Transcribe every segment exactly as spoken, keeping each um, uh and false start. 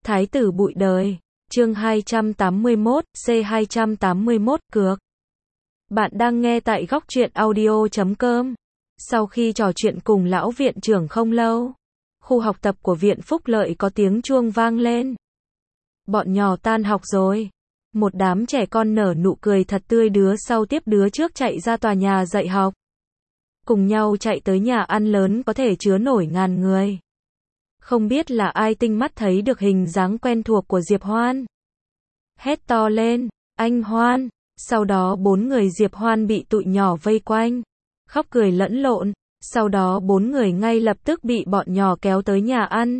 Thái tử bụi đời. Chương hai trăm tám mươi mốt, C hai trăm tám mươi mốt, cược. Bạn đang nghe tại góc truyện audio chấm com. Sau khi trò chuyện cùng lão viện trưởng không lâu, khu học tập của viện Phúc Lợi có tiếng chuông vang lên. Bọn nhỏ tan học rồi. Một đám trẻ con nở nụ cười thật tươi, đứa sau tiếp đứa trước chạy ra tòa nhà dạy học. Cùng nhau chạy tới nhà ăn lớn có thể chứa nổi ngàn người. Không biết là ai tinh mắt thấy được hình dáng quen thuộc của Diệp Hoan. Hét to lên, anh Hoan. Sau đó bốn người Diệp Hoan bị tụi nhỏ vây quanh, khóc cười lẫn lộn. Sau đó bốn người ngay lập tức bị bọn nhỏ kéo tới nhà ăn.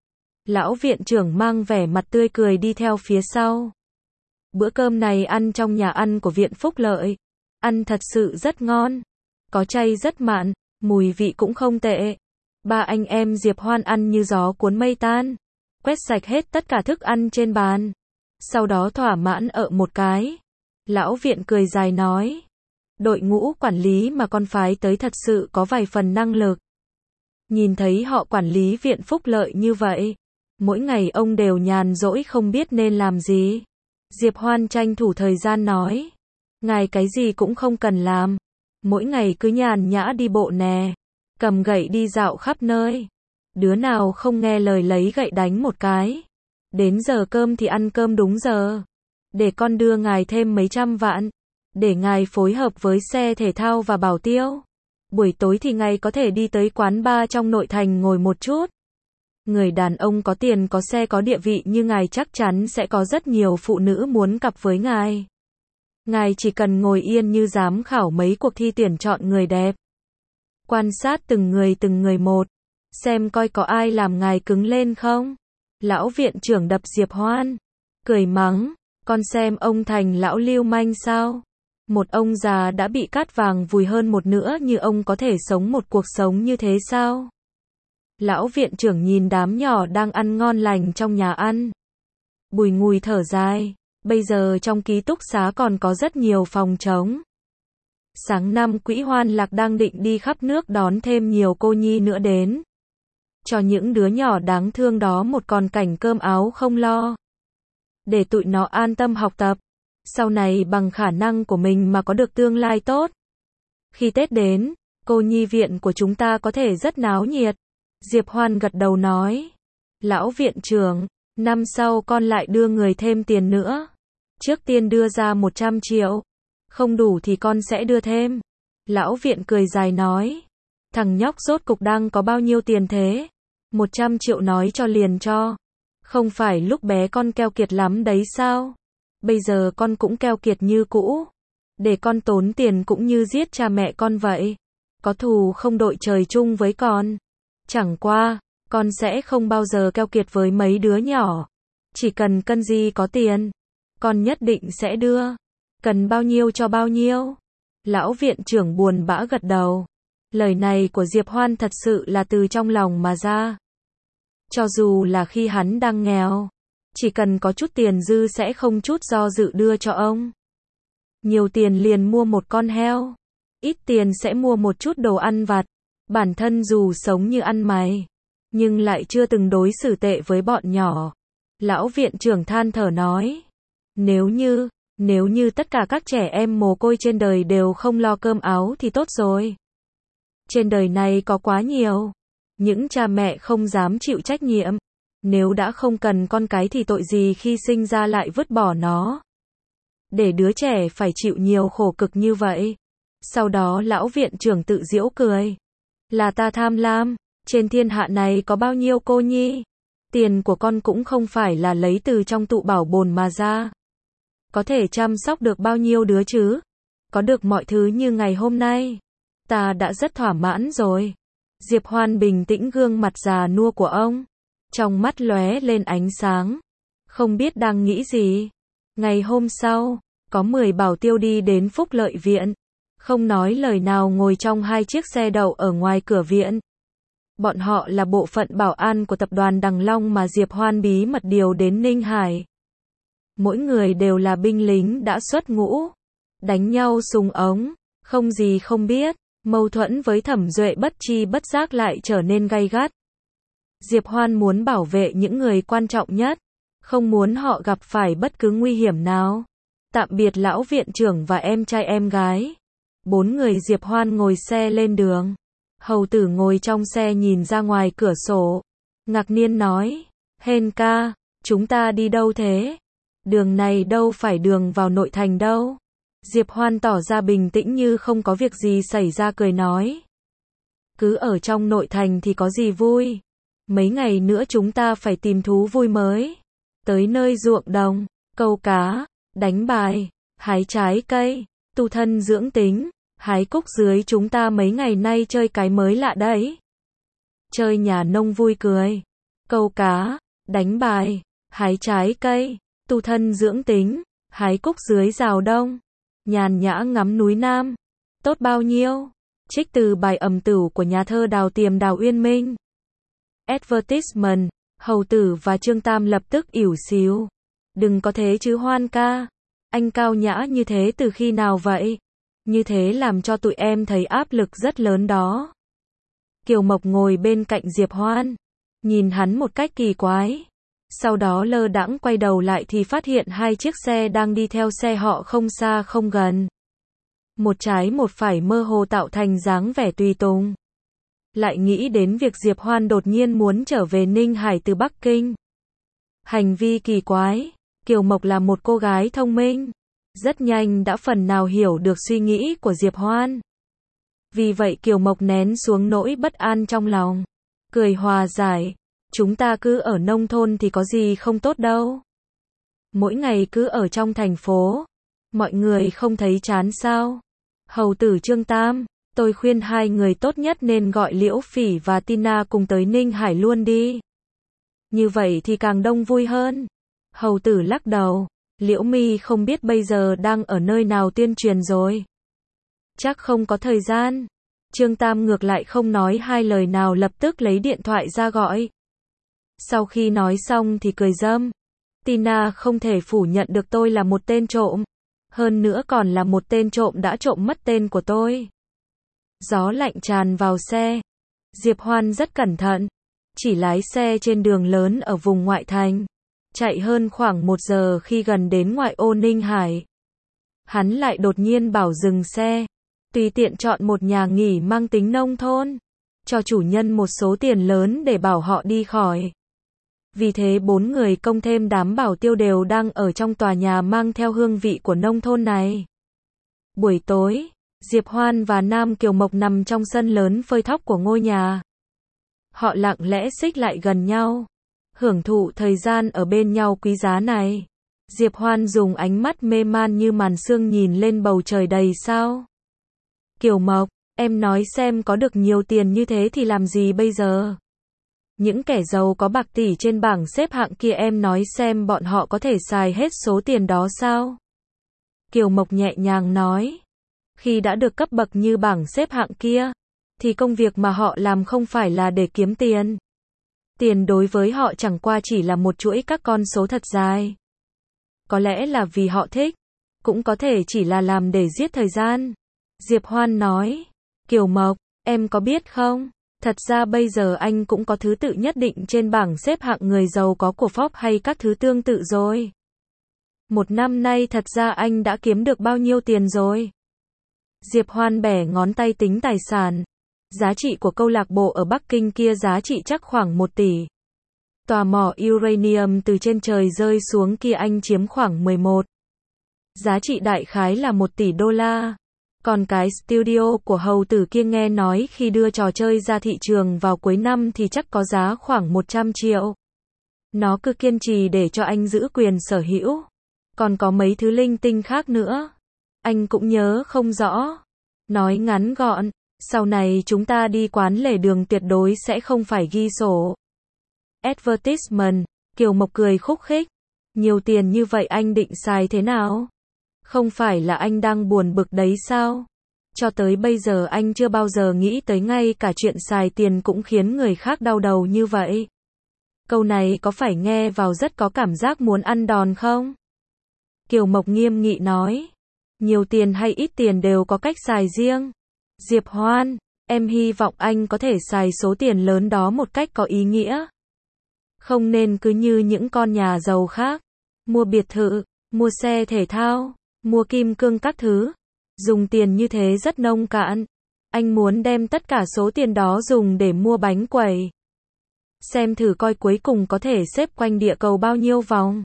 Lão viện trưởng mang vẻ mặt tươi cười đi theo phía sau. Bữa cơm này ăn trong nhà ăn của viện Phúc Lợi. Ăn thật sự rất ngon. Có chay rất mặn, mùi vị cũng không tệ. Ba anh em Diệp Hoan ăn như gió cuốn mây tan. Quét sạch hết tất cả thức ăn trên bàn. Sau đó thỏa mãn ợ một cái. Lão viện cười dài nói. Đội ngũ quản lý mà con phái tới thật sự có vài phần năng lực. Nhìn thấy họ quản lý viện Phúc Lợi như vậy. Mỗi ngày ông đều nhàn rỗi không biết nên làm gì. Diệp Hoan tranh thủ thời gian nói. Ngài cái gì cũng không cần làm. Mỗi ngày cứ nhàn nhã đi bộ nè. Cầm gậy đi dạo khắp nơi. Đứa nào không nghe lời lấy gậy đánh một cái. Đến giờ cơm thì ăn cơm đúng giờ. Để con đưa ngài thêm mấy trăm vạn. Để ngài phối hợp với xe thể thao và bảo tiêu. Buổi tối thì ngài có thể đi tới quán bar trong nội thành ngồi một chút. Người đàn ông có tiền có xe có địa vị như ngài chắc chắn sẽ có rất nhiều phụ nữ muốn cặp với ngài. Ngài chỉ cần ngồi yên như giám khảo mấy cuộc thi tuyển chọn người đẹp. Quan sát từng người từng người một. Xem coi có ai làm ngài cứng lên không. Lão viện trưởng đập Diệp Hoan. Cười mắng. Con xem ông thành lão lưu manh sao. Một ông già đã bị cát vàng vùi hơn một nữa như ông có thể sống một cuộc sống như thế sao? Lão viện trưởng nhìn đám nhỏ đang ăn ngon lành trong nhà ăn. Bùi ngùi thở dài. Bây giờ trong ký túc xá còn có rất nhiều phòng trống. Sáng năm Quỹ Hoan Lạc đang định đi khắp nước đón thêm nhiều cô nhi nữa đến. Cho những đứa nhỏ đáng thương đó một con cảnh cơm áo không lo. Để tụi nó an tâm học tập. Sau này bằng khả năng của mình mà có được tương lai tốt. Khi Tết đến, cô nhi viện của chúng ta có thể rất náo nhiệt. Diệp Hoan gật đầu nói. Lão viện trưởng, năm sau con lại đưa người thêm tiền nữa. Trước tiên đưa ra một trăm triệu. Không đủ thì con sẽ đưa thêm. Lão viện cười dài nói. Thằng nhóc rốt cục đang có bao nhiêu tiền thế? một trăm triệu nói cho liền cho. Không phải lúc bé con keo kiệt lắm đấy sao? Bây giờ con cũng keo kiệt như cũ. Để con tốn tiền cũng như giết cha mẹ con vậy. Có thù không đội trời chung với con. Chẳng qua, con sẽ không bao giờ keo kiệt với mấy đứa nhỏ. Chỉ cần cân gì có tiền, con nhất định sẽ đưa. Cần bao nhiêu cho bao nhiêu. Lão viện trưởng buồn bã gật đầu. Lời này của Diệp Hoan thật sự là từ trong lòng mà ra. Cho dù là khi hắn đang nghèo, chỉ cần có chút tiền dư sẽ không chút do dự đưa cho ông. Nhiều tiền liền mua một con heo. Ít tiền sẽ mua một chút đồ ăn vặt. Bản thân dù sống như ăn mày, nhưng lại chưa từng đối xử tệ với bọn nhỏ. Lão viện trưởng than thở nói. Nếu như, nếu như tất cả các trẻ em mồ côi trên đời đều không lo cơm áo thì tốt rồi. Trên đời này có quá nhiều. Những cha mẹ không dám chịu trách nhiệm. Nếu đã không cần con cái thì tội gì khi sinh ra lại vứt bỏ nó. Để đứa trẻ phải chịu nhiều khổ cực như vậy. Sau đó lão viện trưởng tự giễu cười. Là ta tham lam. Trên thiên hạ này có bao nhiêu cô nhi. Tiền của con cũng không phải là lấy từ trong tụ bảo bồn mà ra. Có thể chăm sóc được bao nhiêu đứa chứ. Có được mọi thứ như ngày hôm nay. Ta đã rất thỏa mãn rồi. Diệp Hoan bình tĩnh gương mặt già nua của ông. Trong mắt lóe lên ánh sáng. Không biết đang nghĩ gì. Ngày hôm sau, có mười bảo tiêu đi đến Phúc Lợi viện. Không nói lời nào ngồi trong hai chiếc xe đậu ở ngoài cửa viện. Bọn họ là bộ phận bảo an của tập đoàn Đằng Long mà Diệp Hoan bí mật điều đến Ninh Hải. Mỗi người đều là binh lính đã xuất ngũ. Đánh nhau súng ống. Không gì không biết. Mâu thuẫn với Thẩm Duệ bất chi bất giác lại trở nên gay gắt. Diệp Hoan muốn bảo vệ những người quan trọng nhất. không muốn họ gặp phải bất cứ nguy hiểm nào. Tạm biệt lão viện trưởng và em trai em gái. Bốn người Diệp Hoan ngồi xe lên đường. Hầu tử ngồi trong xe nhìn ra ngoài cửa sổ. Ngạc nhiên nói, Hên ca, chúng ta đi đâu thế? Đường này đâu phải đường vào nội thành đâu. Diệp Hoan tỏ ra bình tĩnh như không có việc gì xảy ra cười nói. Cứ ở trong nội thành thì có gì vui. Mấy ngày nữa chúng ta phải tìm thú vui mới. Tới nơi ruộng đồng, câu cá, đánh bài, hái trái cây, tu thân dưỡng tính, hái cúc dưới chúng ta mấy ngày nay chơi cái mới lạ đấy. Chơi nhà nông vui cười, câu cá, đánh bài, hái trái cây, tu thân dưỡng tính, hái cúc dưới rào đông, nhàn nhã ngắm núi Nam. Tốt bao nhiêu? Trích từ bài ẩm tửu của nhà thơ Đào Tiềm Đào Uyên Minh. Advertisement, Hầu Tử và Trương Tam lập tức ỉu xìu. Đừng có thế chứ Hoan ca. Anh cao nhã như thế từ khi nào vậy? Như thế làm cho tụi em thấy áp lực rất lớn đó. Kiều Mộc ngồi bên cạnh Diệp Hoan, nhìn hắn một cách kỳ quái. Sau đó lơ đãng quay đầu lại thì phát hiện hai chiếc xe đang đi theo xe họ không xa không gần. Một trái một phải mơ hồ tạo thành dáng vẻ tùy tùng. Lại nghĩ đến việc Diệp Hoan đột nhiên muốn trở về Ninh Hải từ Bắc Kinh. Hành vi kỳ quái. Kiều Mộc là một cô gái thông minh, rất nhanh đã phần nào hiểu được suy nghĩ của Diệp Hoan. Vì vậy Kiều Mộc nén xuống nỗi bất an trong lòng, cười hòa giải, chúng ta cứ ở nông thôn thì có gì không tốt đâu. Mỗi ngày cứ ở trong thành phố, mọi người không thấy chán sao? Hầu tử Trương Tam, tôi khuyên hai người tốt nhất nên gọi Liễu Phỉ và Tina cùng tới Ninh Hải luôn đi. Như vậy thì càng đông vui hơn. Hầu tử lắc đầu, Liễu Mi không biết bây giờ đang ở nơi nào tuyên truyền rồi. Chắc không có thời gian. Trương Tam ngược lại không nói hai lời nào lập tức lấy điện thoại ra gọi. Sau khi nói xong thì cười râm. Tina không thể phủ nhận được tôi là một tên trộm. Hơn nữa còn là một tên trộm đã trộm mất tên của tôi. Gió lạnh tràn vào xe. Diệp Hoan rất cẩn thận. Chỉ lái xe trên đường lớn ở vùng ngoại thành. Chạy hơn khoảng một giờ khi gần đến ngoại ô Ninh Hải. Hắn lại đột nhiên bảo dừng xe. Tùy tiện chọn một nhà nghỉ mang tính nông thôn. Cho chủ nhân một số tiền lớn để bảo họ đi khỏi. Vì thế bốn người công thêm đám bảo tiêu đều đang ở trong tòa nhà mang theo hương vị của nông thôn này. Buổi tối, Diệp Hoan và Nam Kiều Mộc nằm trong sân lớn phơi thóc của ngôi nhà. Họ lặng lẽ xích lại gần nhau, hưởng thụ thời gian ở bên nhau quý giá này. Diệp Hoan dùng ánh mắt mê man như màn sương nhìn lên bầu trời đầy sao. Kiều Mộc, em nói xem có được nhiều tiền như thế thì làm gì bây giờ? Những kẻ giàu có bạc tỷ trên bảng xếp hạng kia em nói xem bọn họ có thể xài hết số tiền đó sao? Kiều Mộc nhẹ nhàng nói. Khi đã được cấp bậc như bảng xếp hạng kia, thì công việc mà họ làm không phải là để kiếm tiền. Tiền đối với họ chẳng qua chỉ là một chuỗi các con số thật dài. Có lẽ là vì họ thích, cũng có thể chỉ là làm để giết thời gian. Diệp Hoan nói. Kiều Mộc, em có biết không? Thật ra bây giờ anh cũng có thứ tự nhất định trên bảng xếp hạng người giàu có của Forbes hay các thứ tương tự rồi. Một năm nay thật ra anh đã kiếm được bao nhiêu tiền rồi? Diệp Hoan bẻ ngón tay tính tài sản. Giá trị của câu lạc bộ ở Bắc Kinh kia giá trị chắc khoảng một tỷ. Tòa mỏ uranium từ trên trời rơi xuống kia anh chiếm khoảng mười một. Giá trị đại khái là một tỷ đô la. Còn cái studio của Hầu tử kia nghe nói khi đưa trò chơi ra thị trường vào cuối năm thì chắc có giá khoảng một trăm triệu. Nó cứ kiên trì để cho anh giữ quyền sở hữu. Còn có mấy thứ linh tinh khác nữa. Anh cũng nhớ không rõ. Nói ngắn gọn, sau này chúng ta đi quán lề đường tuyệt đối sẽ không phải ghi sổ. Advertisement, Kiều Mộc cười khúc khích. Nhiều tiền như vậy anh định xài thế nào? Không phải là anh đang buồn bực đấy sao? Cho tới bây giờ anh chưa bao giờ nghĩ tới ngay cả chuyện xài tiền cũng khiến người khác đau đầu như vậy. Câu này có phải nghe vào rất có cảm giác muốn ăn đòn không? Kiều Mộc nghiêm nghị nói. Nhiều tiền hay ít tiền đều có cách xài riêng. Diệp Hoan, em hy vọng anh có thể xài số tiền lớn đó một cách có ý nghĩa. Không nên cứ như những con nhà giàu khác, mua biệt thự, mua xe thể thao, mua kim cương các thứ. Dùng tiền như thế rất nông cạn. Anh muốn đem tất cả số tiền đó dùng để mua bánh quẩy. Xem thử coi cuối cùng có thể xếp quanh địa cầu bao nhiêu vòng.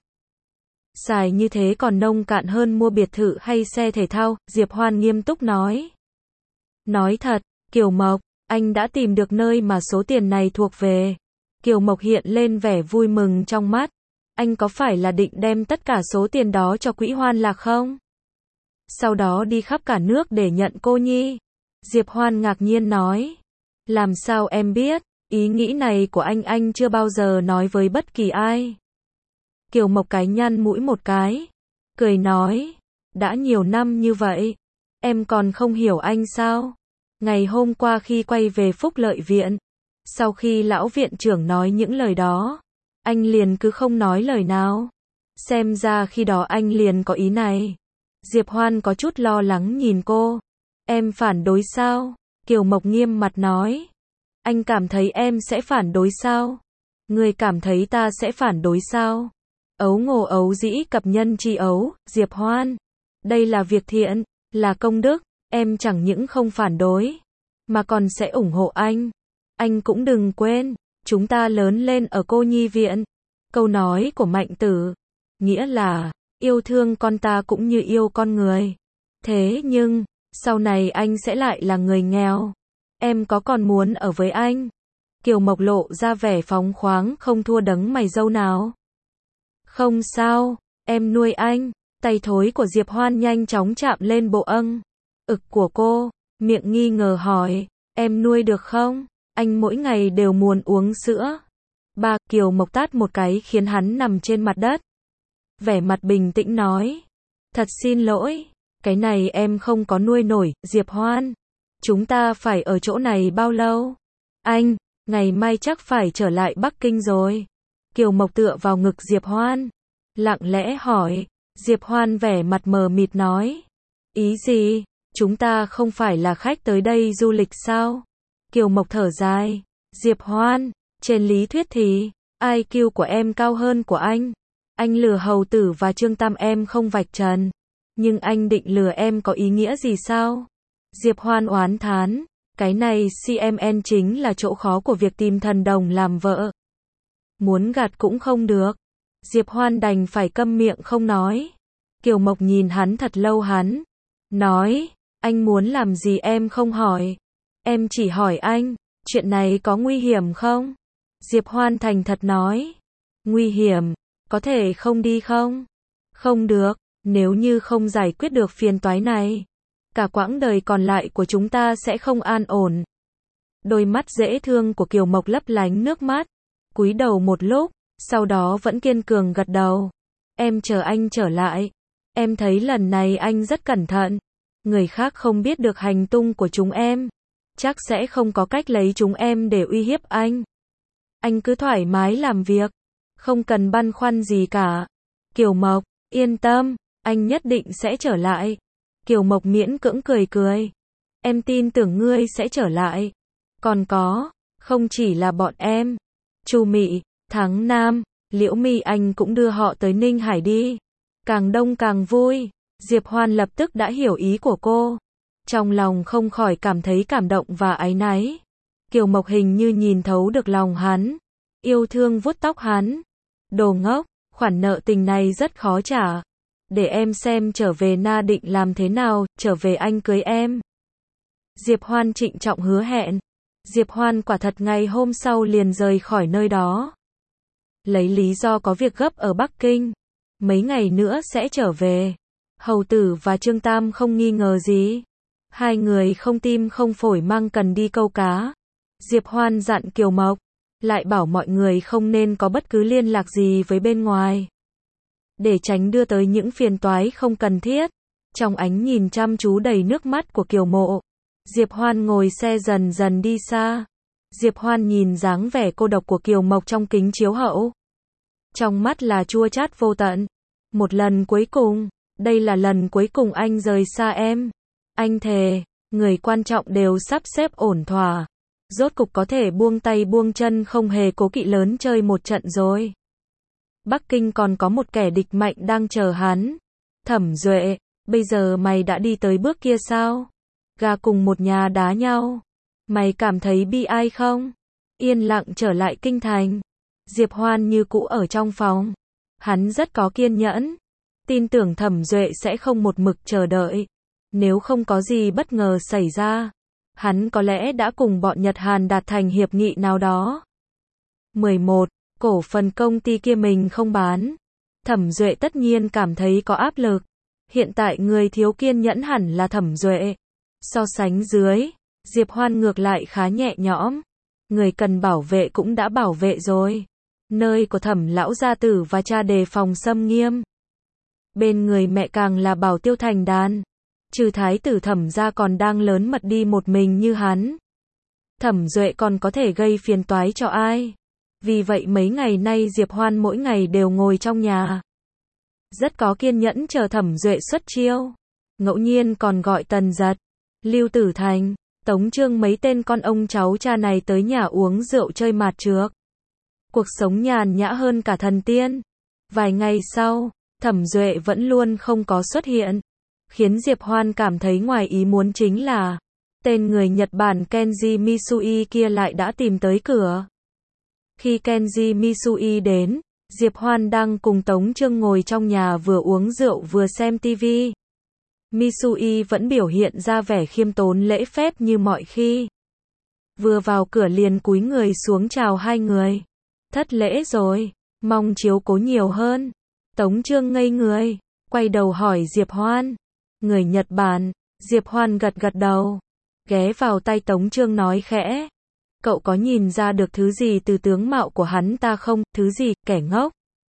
Xài như thế còn nông cạn hơn mua biệt thự hay xe thể thao, Diệp Hoan nghiêm túc nói. Nói thật, Kiều Mộc, anh đã tìm được nơi mà số tiền này thuộc về. Kiều Mộc hiện lên vẻ vui mừng trong mắt. Anh có phải là định đem tất cả số tiền đó cho quỹ Hoan Lạc không? Sau đó đi khắp cả nước để nhận cô nhi. Diệp Hoan ngạc nhiên nói. Làm sao em biết, ý nghĩ này của anh anh chưa bao giờ nói với bất kỳ ai. Kiều Mộc cái nhăn mũi một cái, cười nói, đã nhiều năm như vậy, em còn không hiểu anh sao? Ngày hôm qua khi quay về Phúc Lợi Viện, sau khi lão viện trưởng nói những lời đó, anh liền cứ không nói lời nào. Xem ra khi đó anh liền có ý này. Diệp Hoan có chút lo lắng nhìn cô. Em phản đối sao? Kiều Mộc nghiêm mặt nói. Anh cảm thấy em sẽ phản đối sao? Người cảm thấy ta sẽ phản đối sao? Ấu ngô ấu dĩ cập nhân chi ấu, Diệp Hoan. Đây là việc thiện, là công đức, em chẳng những không phản đối, mà còn sẽ ủng hộ anh. Anh cũng đừng quên, chúng ta lớn lên ở cô nhi viện. Câu nói của Mạnh Tử, nghĩa là, yêu thương con ta cũng như yêu con người. Thế nhưng, sau này anh sẽ lại là người nghèo. Em có còn muốn ở với anh? Kiều Mộc lộ ra vẻ phóng khoáng không thua đấng mày râu nào. Không sao, em nuôi anh. Tay thối của Diệp Hoan nhanh chóng chạm lên bộ âng ực của cô, miệng nghi ngờ hỏi, em nuôi được không? Anh mỗi ngày đều muốn uống sữa. Ba, Kiều Mộc tát một cái khiến hắn nằm trên mặt đất. Vẻ mặt bình tĩnh nói, thật xin lỗi, cái này em không có nuôi nổi, Diệp Hoan. Chúng ta phải ở chỗ này bao lâu? Anh, ngày mai chắc phải trở lại Bắc Kinh rồi. Kiều Mộc tựa vào ngực Diệp Hoan, lặng lẽ hỏi. Diệp Hoan vẻ mặt mờ mịt nói, ý gì, chúng ta không phải là khách tới đây du lịch sao? Kiều Mộc thở dài, Diệp Hoan, trên lý thuyết thì, i kiu của em cao hơn của anh. Anh lừa Hầu Tử và Trương Tam em không vạch trần, nhưng anh định lừa em có ý nghĩa gì sao? Diệp Hoan oán thán, cái này xê em en chính là chỗ khó của việc tìm thần đồng làm vợ. Muốn gạt cũng không được. Diệp Hoan đành phải câm miệng không nói. Kiều Mộc nhìn hắn thật lâu hắn nói, anh muốn làm gì em không hỏi. Em chỉ hỏi anh, chuyện này có nguy hiểm không? Diệp Hoan thành thật nói, nguy hiểm, có thể không đi không? Không được, nếu như không giải quyết được phiền toái này, cả quãng đời còn lại của chúng ta sẽ không an ổn. Đôi mắt dễ thương của Kiều Mộc lấp lánh nước mắt, cúi đầu một lúc, sau đó vẫn kiên cường gật đầu. Em chờ anh trở lại. Em thấy lần này anh rất cẩn thận. Người khác không biết được hành tung của chúng em, chắc sẽ không có cách lấy chúng em để uy hiếp anh. Anh cứ thoải mái làm việc, không cần băn khoăn gì cả. Kiều Mộc, yên tâm, anh nhất định sẽ trở lại. Kiều Mộc miễn cưỡng cười cười. Em tin tưởng ngươi sẽ trở lại. Còn có, không chỉ là bọn em. Chu Mị, Thắng Nam, Liễu Mi anh cũng đưa họ tới Ninh Hải đi. Càng đông càng vui. Diệp Hoan lập tức đã hiểu ý của cô. Trong lòng không khỏi cảm thấy cảm động và áy náy. Kiều Mộc hình như nhìn thấu được lòng hắn. Yêu thương vuốt tóc hắn. Đồ ngốc, khoản nợ tình này rất khó trả. Để em xem trở về Na định làm thế nào, trở về anh cưới em. Diệp Hoan trịnh trọng hứa hẹn. Diệp Hoan quả thật ngày hôm sau liền rời khỏi nơi đó. Lấy lý do có việc gấp ở Bắc Kinh. Mấy ngày nữa sẽ trở về. Hầu Tử và Trương Tam không nghi ngờ gì. Hai người không tim không phổi mang cần đi câu cá. Diệp Hoan dặn Kiều Mộc, lại bảo mọi người không nên có bất cứ liên lạc gì với bên ngoài, để tránh đưa tới những phiền toái không cần thiết. Trong ánh nhìn chăm chú đầy nước mắt của Kiều Mộ, Diệp Hoan ngồi xe dần dần đi xa. Diệp Hoan nhìn dáng vẻ cô độc của Kiều Mộc trong kính chiếu hậu. Trong mắt là chua chát vô tận. Một lần cuối cùng, đây là lần cuối cùng anh rời xa em. Anh thề, người quan trọng đều sắp xếp ổn thỏa. Rốt cục có thể buông tay buông chân không hề cố kỵ lớn chơi một trận rồi. Bắc Kinh còn có một kẻ địch mạnh đang chờ hắn. Thẩm Duệ, bây giờ mày đã đi tới bước kia sao? Gà cùng một nhà đá nhau. Mày cảm thấy bi ai không? Yên lặng trở lại kinh thành. Diệp Hoan như cũ ở trong phòng. Hắn rất có kiên nhẫn. Tin tưởng Thẩm Duệ sẽ không một mực chờ đợi. Nếu không có gì bất ngờ xảy ra, hắn có lẽ đã cùng bọn Nhật Hàn đạt thành hiệp nghị nào đó. mười một. Cổ phần công ty kia mình không bán. Thẩm Duệ tất nhiên cảm thấy có áp lực. Hiện tại người thiếu kiên nhẫn hẳn là Thẩm Duệ. So sánh dưới, Diệp Hoan ngược lại khá nhẹ nhõm. Người cần bảo vệ cũng đã bảo vệ rồi. Nơi của Thẩm lão gia tử và cha đề phòng xâm nghiêm. Bên người mẹ càng là bảo tiêu thành đàn. Trừ thái tử Thẩm gia còn đang lớn mật đi một mình như hắn. Thẩm Duệ còn có thể gây phiền toái cho ai? Vì vậy mấy ngày nay Diệp Hoan mỗi ngày đều ngồi trong nhà. Rất có kiên nhẫn chờ Thẩm Duệ xuất chiêu. Ngẫu nhiên còn gọi Tần Giật, Lưu Tử Thành, Tống Trương mấy tên con ông cháu cha này tới nhà uống rượu chơi mạt trược. Cuộc sống nhàn nhã hơn cả thần tiên. Vài ngày sau, Thẩm Duệ vẫn luôn không có xuất hiện. Khiến Diệp Hoan cảm thấy ngoài ý muốn chính là tên người Nhật Bản Kenji Misui kia lại đã tìm tới cửa. Khi Kenji Misui đến, Diệp Hoan đang cùng Tống Trương ngồi trong nhà vừa uống rượu vừa xem tivi. Misui vẫn biểu hiện ra vẻ khiêm tốn lễ phép như mọi khi. Vừa vào cửa liền cúi người xuống chào hai người. Thất lễ rồi, mong chiếu cố nhiều hơn. Tống Trương ngây người, quay đầu hỏi Diệp Hoan. Người Nhật Bản, Diệp Hoan gật gật đầu. Ghé vào tay Tống Trương nói khẽ. Cậu có nhìn ra được thứ gì từ tướng mạo của hắn ta không? Thứ gì, kẻ ngốc?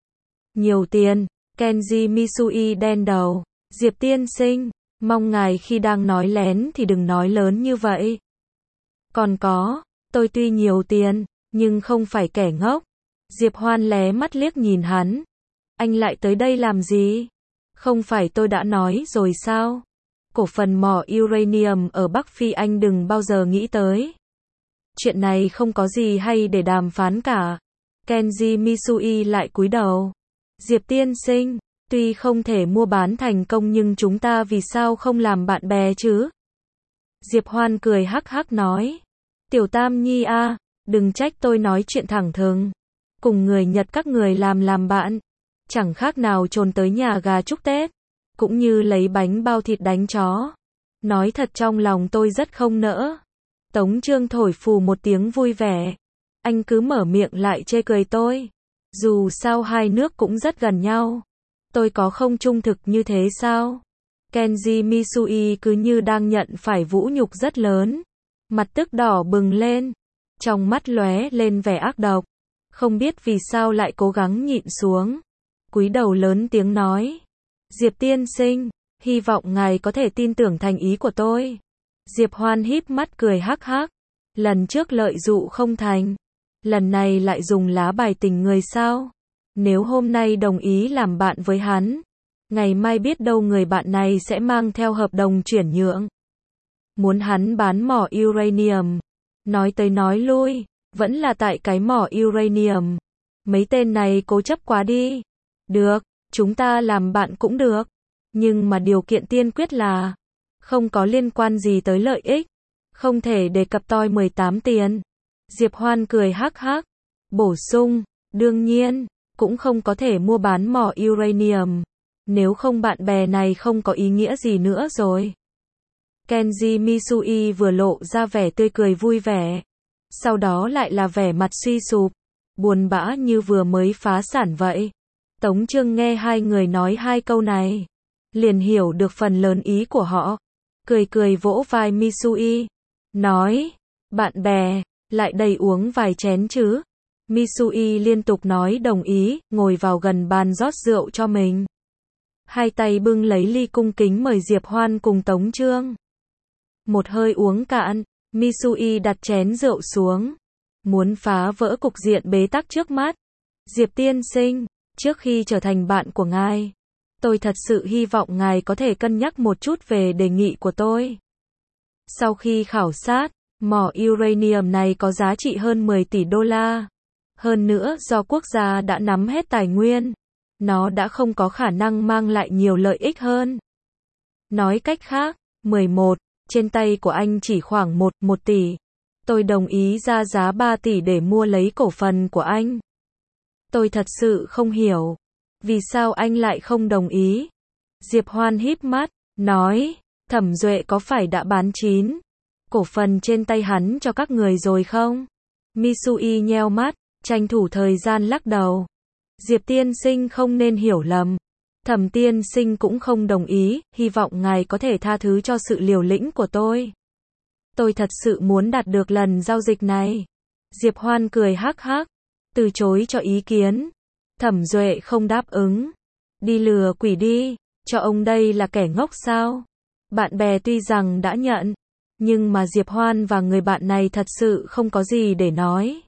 Nhiều tiền. Kenji Misui đen đầu. Diệp tiên sinh, mong ngài khi đang nói lén thì đừng nói lớn như vậy. Còn có, tôi tuy nhiều tiền, nhưng không phải kẻ ngốc. Diệp Hoan lé mắt liếc nhìn hắn. Anh lại tới đây làm gì? Không phải tôi đã nói rồi sao? Cổ phần mỏ uranium ở Bắc Phi anh đừng bao giờ nghĩ tới. Chuyện này không có gì hay để đàm phán cả. Kenji Misui lại cúi đầu. Diệp tiên sinh, tuy không thể mua bán thành công nhưng chúng ta vì sao không làm bạn bè chứ? Diệp Hoan cười hắc hắc nói. Tiểu Tam Nhi a, đừng trách tôi nói chuyện thẳng thừng. Cùng người Nhật các người làm làm bạn. Chẳng khác nào trồn tới nhà gà chúc Tết. Cũng như lấy bánh bao thịt đánh chó. Nói thật trong lòng tôi rất không nỡ. Tống Trương thổi phù một tiếng vui vẻ. Anh cứ mở miệng lại chê cười tôi. Dù sao hai nước cũng rất gần nhau. Tôi có không trung thực như thế sao? Kenji Misui cứ như đang nhận phải vũ nhục rất lớn. Mặt tức đỏ bừng lên. Trong mắt lóe lên vẻ ác độc. Không biết vì sao lại cố gắng nhịn xuống. Cúi đầu lớn tiếng nói. Diệp tiên sinh, hy vọng ngài có thể tin tưởng thành ý của tôi. Diệp Hoan híp mắt cười hắc hắc. Lần trước lợi dụ không thành. Lần này lại dùng lá bài tình người sao? Nếu hôm nay đồng ý làm bạn với hắn, ngày mai biết đâu người bạn này sẽ mang theo hợp đồng chuyển nhượng. Muốn hắn bán mỏ uranium. Nói tới nói lui, vẫn là tại cái mỏ uranium. Mấy tên này cố chấp quá đi. Được, chúng ta làm bạn cũng được. Nhưng mà điều kiện tiên quyết là không có liên quan gì tới lợi ích. Không thể đề cập toi mười tám tiền. Diệp Hoan cười hắc hắc. Bổ sung, đương nhiên, cũng không có thể mua bán mỏ uranium. Nếu không bạn bè này không có ý nghĩa gì nữa rồi. Kenji Misui vừa lộ ra vẻ tươi cười vui vẻ. Sau đó lại là vẻ mặt suy sụp. Buồn bã như vừa mới phá sản vậy. Tống Trương nghe hai người nói hai câu này. Liền hiểu được phần lớn ý của họ. Cười cười vỗ vai Misui. Nói, bạn bè, lại đây uống vài chén chứ. Misui liên tục nói đồng ý, ngồi vào gần bàn rót rượu cho mình. Hai tay bưng lấy ly cung kính mời Diệp Hoan cùng Tống Trương. Một hơi uống cạn, Misui đặt chén rượu xuống. Muốn phá vỡ cục diện bế tắc trước mắt. Diệp tiên sinh, trước khi trở thành bạn của ngài, tôi thật sự hy vọng ngài có thể cân nhắc một chút về đề nghị của tôi. Sau khi khảo sát, Mỏ uranium này có giá trị hơn mười tỷ đô la. Hơn nữa do quốc gia đã nắm hết tài nguyên, nó đã không có khả năng mang lại nhiều lợi ích hơn. Nói cách khác, mười một, trên tay của anh chỉ khoảng một, một tỷ. Tôi đồng ý ra giá ba tỷ để mua lấy cổ phần của anh. Tôi thật sự không hiểu. Vì sao anh lại không đồng ý? Diệp Hoan híp mắt, nói, Thẩm Duệ có phải đã bán chín cổ phần trên tay hắn cho các người rồi không? Misui nheo mắt, tranh thủ thời gian lắc đầu. Diệp tiên sinh không nên hiểu lầm. Thẩm tiên sinh cũng không đồng ý, hy vọng ngài có thể tha thứ cho sự liều lĩnh của tôi. Tôi thật sự muốn đạt được lần giao dịch này. Diệp Hoan cười hắc hắc, từ chối cho ý kiến. Thẩm Duệ không đáp ứng. Đi lừa quỷ đi, cho ông đây là kẻ ngốc sao? Bạn bè tuy rằng đã nhận, nhưng mà Diệp Hoan và người bạn này thật sự không có gì để nói.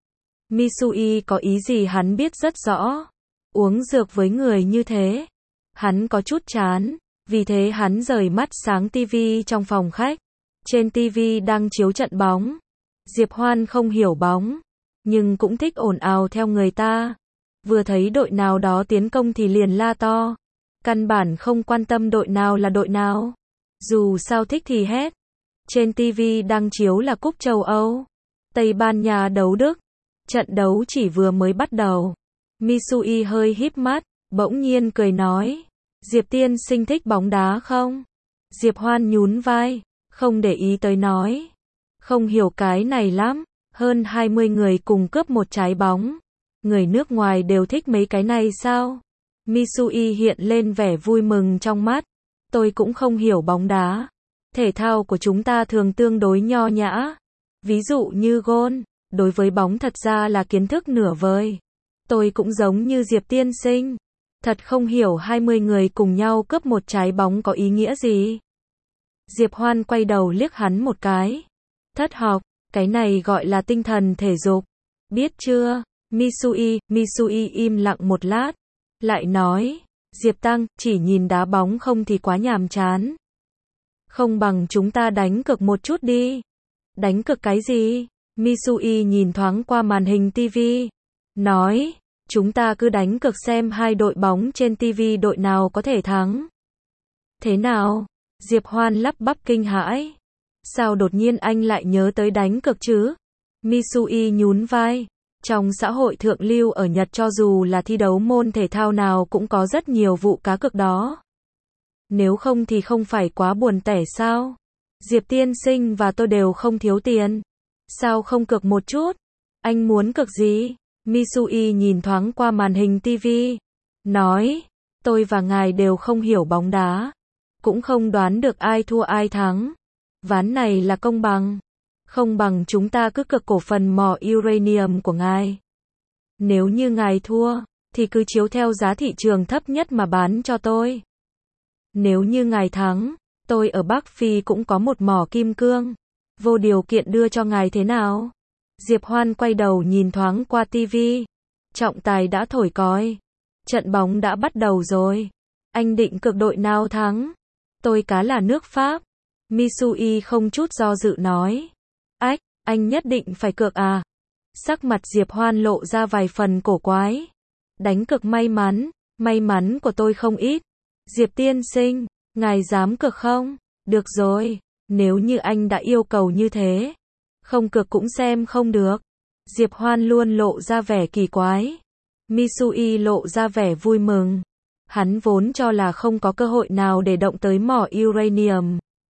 Misui có ý gì hắn biết rất rõ. Uống dược với người như thế, hắn có chút chán, vì thế hắn rời mắt sáng tivi trong phòng khách. Trên tivi đang chiếu trận bóng. Diệp Hoan không hiểu bóng, nhưng cũng thích ồn ào theo người ta. Vừa thấy đội nào đó tiến công thì liền la to. Căn bản không quan tâm đội nào là đội nào. Dù sao thích thì hét. Trên tivi đang chiếu là cúp châu Âu, Tây Ban Nha đấu Đức. Trận đấu chỉ vừa mới bắt đầu. Misui hơi híp mắt, bỗng nhiên cười nói, Diệp tiên sinh thích bóng đá không? Diệp Hoan nhún vai, không để ý tới nói, không hiểu cái này lắm. Hơn hai mươi người cùng cướp một trái bóng. Người nước ngoài đều thích mấy cái này sao? Misui hiện lên vẻ vui mừng trong mắt. Tôi cũng không hiểu bóng đá. Thể thao của chúng ta thường tương đối nho nhã. Ví dụ như gôn, đối với bóng thật ra là kiến thức nửa vời. Tôi cũng giống như Diệp tiên sinh. Thật không hiểu hai mươi người cùng nhau cướp một trái bóng có ý nghĩa gì. Diệp Hoan quay đầu liếc hắn một cái. Thất học, cái này gọi là tinh thần thể dục. Biết chưa? Misui, Misui im lặng một lát. Lại nói, Diệp Tăng, chỉ nhìn đá bóng không thì quá nhàm chán. Không bằng chúng ta đánh cược một chút đi. Đánh cược cái gì? Misui nhìn thoáng qua màn hình tivi. Nói, chúng ta cứ đánh cược xem hai đội bóng trên tivi đội nào có thể thắng. Thế nào? Diệp Hoan lắp bắp kinh hãi. Sao đột nhiên anh lại nhớ tới đánh cược chứ? Misui nhún vai. Trong xã hội thượng lưu ở Nhật cho dù là thi đấu môn thể thao nào cũng có rất nhiều vụ cá cược đó. Nếu không thì không phải quá buồn tẻ sao? Diệp tiên sinh và tôi đều không thiếu tiền. Sao không cược một chút? Anh muốn cược gì? Misui nhìn thoáng qua màn hình tivi. Nói, tôi và ngài đều không hiểu bóng đá. Cũng không đoán được ai thua ai thắng. Ván này là công bằng. Không bằng chúng ta cứ cược cổ phần mỏ uranium của ngài. Nếu như ngài thua, thì cứ chiếu theo giá thị trường thấp nhất mà bán cho tôi. Nếu như ngài thắng, tôi ở Bắc Phi cũng có một mỏ kim cương. Vô điều kiện đưa cho ngài thế nào? Diệp Hoan quay đầu nhìn thoáng qua tivi. Trọng tài đã thổi còi. Trận bóng đã bắt đầu rồi. Anh định cược đội nào thắng? Tôi cá là nước Pháp. Misui không chút do dự nói. Ách, anh nhất định phải cược à? Sắc mặt Diệp Hoan lộ ra vài phần cổ quái. Đánh cược may mắn, may mắn của tôi không ít. Diệp tiên sinh, ngài dám cược không? Được rồi, nếu như anh đã yêu cầu như thế. Không cược cũng xem không được. Diệp Hoan luôn lộ ra vẻ kỳ quái. Misui lộ ra vẻ vui mừng. Hắn vốn cho là không có cơ hội nào để động tới mỏ uranium.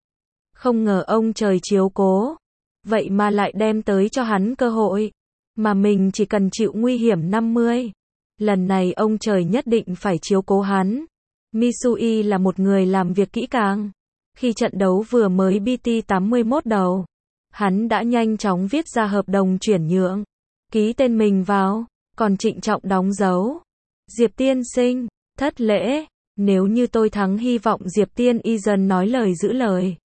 Không ngờ ông trời chiếu cố. Vậy mà lại đem tới cho hắn cơ hội. Mà mình chỉ cần chịu nguy hiểm năm mươi. Lần này ông trời nhất định phải chiếu cố hắn. Misui là một người làm việc kỹ càng. Khi trận đấu vừa mới bê tê tám mươi mốt đầu, hắn đã nhanh chóng viết ra hợp đồng chuyển nhượng. Ký tên mình vào, còn trịnh trọng đóng dấu. Diệp tiên sinh, thất lễ. Nếu như tôi thắng hy vọng Diệp tiên y dần nói lời giữ lời.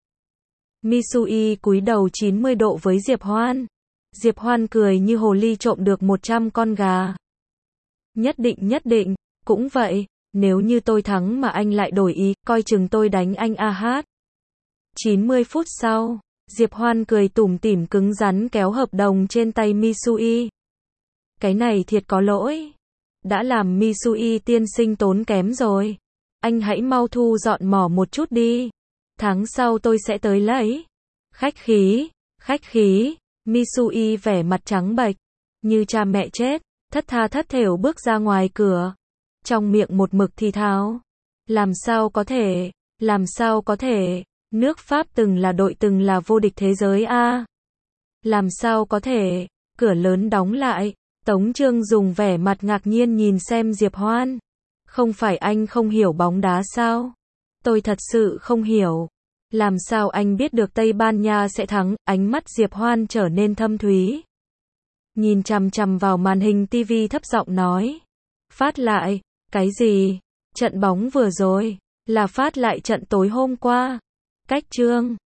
Misui cúi đầu chín mươi độ với Diệp Hoan. Diệp Hoan cười như hồ ly trộm được một trăm con gà. Nhất định nhất định, cũng vậy, nếu như tôi thắng mà anh lại đổi ý, coi chừng tôi đánh anh a hát. chín mươi phút sau, Diệp Hoan cười tủm tỉm cứng rắn kéo hợp đồng trên tay Misui. Cái này thiệt có lỗi. Đã làm Misui tiên sinh tốn kém rồi. Anh hãy mau thu dọn mỏ một chút đi. Tháng sau tôi sẽ tới lấy. Khách khí, khách khí. Misui vẻ mặt trắng bệch, như cha mẹ chết, thất tha thất thểu bước ra ngoài cửa. Trong miệng một mực thì thào. Làm sao có thể, làm sao có thể, nước Pháp từng là đội từng là vô địch thế giới a. Làm sao có thể, cửa lớn đóng lại, Tống Trương dùng vẻ mặt ngạc nhiên nhìn xem Diệp Hoan. Không phải anh không hiểu bóng đá sao? Tôi thật sự không hiểu. Làm sao anh biết được Tây Ban Nha sẽ thắng? Ánh mắt Diệp Hoan trở nên thâm thúy. Nhìn chằm chằm vào màn hình tivi thấp giọng nói. Phát lại, cái gì? Trận bóng vừa rồi, là phát lại trận tối hôm qua. Cách chương